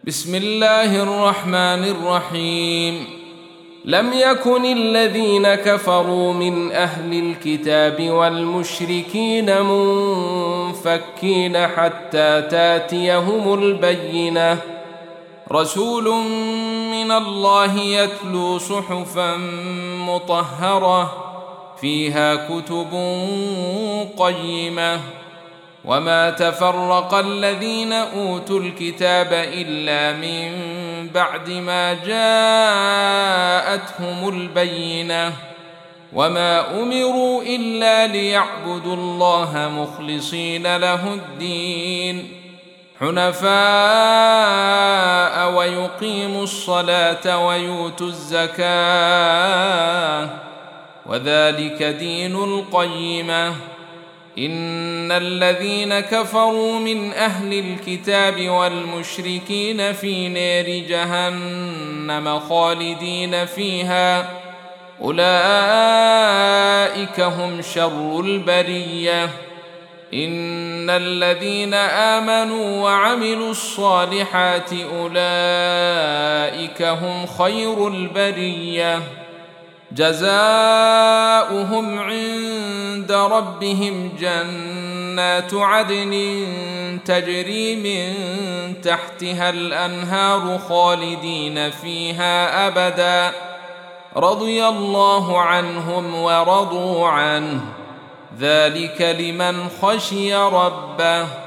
بسم الله الرحمن الرحيم. لم يكن الذين كفروا من أهل الكتاب والمشركين منفكين حتى تاتيهم البينة، رسول من الله يتلو صحفا مطهرة فيها كتب قيمة. وما تفرق الذين أوتوا الكتاب إلا من بعد ما جاءتهم البينة، وما أمروا إلا ليعبدوا الله مخلصين له الدين حنفاء ويقيموا الصلاة ويؤتوا الزكاة، وذلك دين القيمة. إن الذين كفروا من أهل الكتاب والمشركين في نار جهنم خالدين فيها، أولئك هم شر البرية. إن الذين آمنوا وعملوا الصالحات أولئك هم خير البرية، جزاؤهم عند ربهم جنات عدن تجري من تحتها الأنهار خالدين فيها أبدا، رضي الله عنهم ورضوا عنه، ذلك لمن خشي ربه.